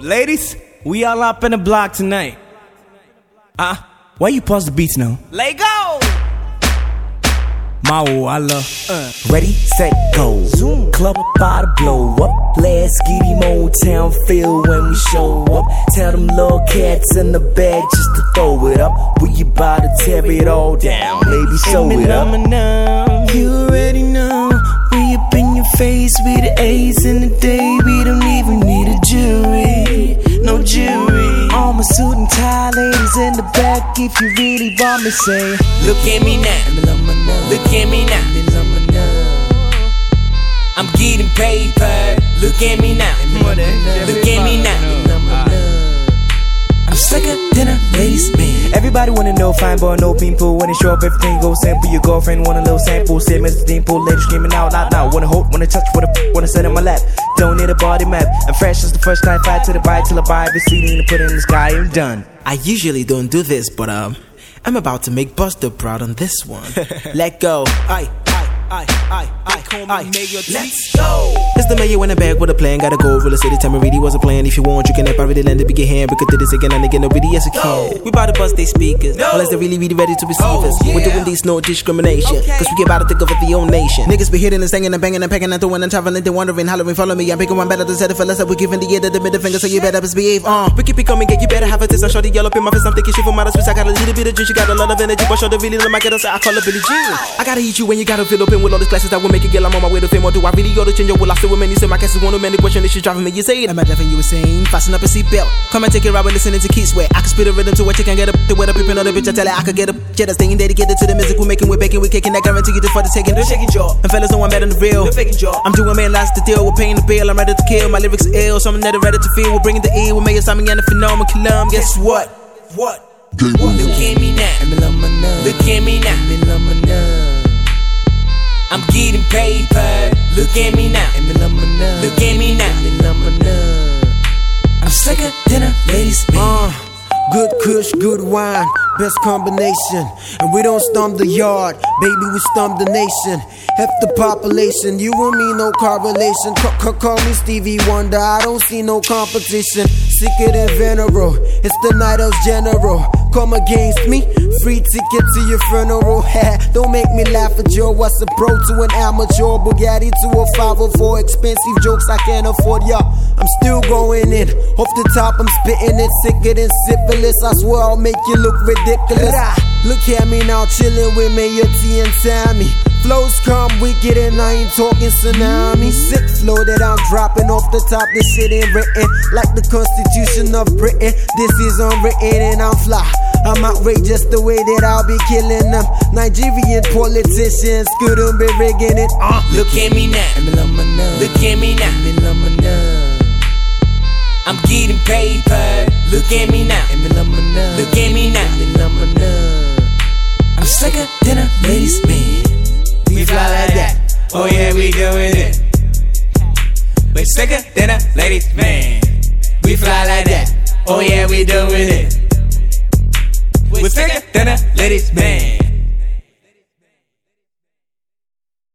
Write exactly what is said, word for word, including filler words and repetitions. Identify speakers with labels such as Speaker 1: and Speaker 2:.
Speaker 1: ladies, we all up in the block tonight. Uh, why you pause the beats now? Let go! Mau, I love. Uh.
Speaker 2: Ready, set, go. Zoom. Club about to blow up. Let's get him Motown feel when we show up. Tell them little cats in the bag just to throw it up. We about to tear it all down. Baby, show it up.
Speaker 3: You already know. We up in your face with the A's in the day. We don't even need a jury. No jury. All my suit and tie ladies in the back. If you really want me, say,
Speaker 1: look at me now. Look at me now. I'm getting paper. Look at me now. Look at me now.
Speaker 2: I'm slicker than a ladies man. Everybody wanna know, fine boy, no pimple. When it show up, everything goes simple. Your girlfriend want a little sample. Say Mister Dimple, ladies screaming out loud now. Wanna hold, wanna touch, wanna wanna sit in my lap. Don't need a body map. I'm fresh as the first kind, fight to the bite till I buy every C D and put it in the sky. I'm done.
Speaker 3: I usually don't do this, but um, I'm about to make Buster proud on this one. Let go. Aye. I, I, I, I, let's go. It's the mayor in the bag with a plan. Gotta go. Rule the city. Tell me really wasn't playing. If you want, you can help. I really land to be your hand. We could do this again and again. Nobody else can. We bout to bust they speakers. No. Unless they really, really ready to receive us. Yeah. We're doing these no discrimination. Okay. Cause we get about to think of it the own nation. Niggas be hitting and singing and banging and packing and throwing and traveling. They wondering, hollering, follow me. I'm picking one better than set it for less. We're giving the ear to the middle finger. So you better misbehave. Uh. We keep it coming. Get you better have a taste. I show the yellow up in my face. I'm thinking shit for my switch. I got a little bit of juice. You got a lot of energy. But show the really little market. I call it Billie Jean. I gotta eat you when you gotta fill up in with all these classes that will make Girl, I'm on my way to fame, or do I really go to change your will? I still with many, say my case is one of many questions. This shit driving me, you say it. Am I driving you insane? Fasten up a seatbelt. Come and take it right with listening to Keith Sweat. I can spit a rhythm to what you can get up. The weather people know the bitch, I tell it I could get up. Yeah, that's staying dedicated to the music we're making. We're baking, we're kicking. I guarantee you this for the taking. The shaking jaw. And fellas know I'm better than the real. The faking jaw. I'm doing man last to deal. We're paying the bill. I'm ready to kill. My lyrics are ill. Something that I'm ready to feel. We're bringing the E. We're making something and the phenomenal kilum. Guess what? What?
Speaker 1: Look at me now. Look at me now. I'm getting paper. Look at me now. Look at me now.
Speaker 3: I'm slicker than a ladies man. Uh, good kush, good wine, best combination. And we don't stomp the yard, baby, we stomp the nation. Half the population, you and me, no correlation. C- c- call me Stevie Wonder, I don't see no competition. Sicker than Venero, it's the night of general. Come against me, free ticket to your funeral. Don't make me laugh at you. What's a pro to an amateur? Bugatti to a five oh four. Expensive jokes I can't afford, y'all. I'm still going in. Off the top, I'm spitting it sicker than syphilis. I swear I'll make you look ridiculous. Look at me now, chilling with Mayor T and Tammy. Flows come wicked and I ain't talking tsunami. Sick flow that I'm dropping off the top. This shit ain't written like the Constitution of Britain. This is unwritten and I'm fly. I'm outrageous the way that I'll be killing them. Nigerian politicians couldn't be rigging it. Uh.
Speaker 1: Look at me now. Look at me now. I'm getting paper. Look at me now. Look at me now.
Speaker 3: I'm slicker than a ladies man.
Speaker 1: We fly like that. Oh yeah, we doing it. We're slicker than a ladies man. We fly like that. Oh yeah, we doing it. We're slicker than a ladies man.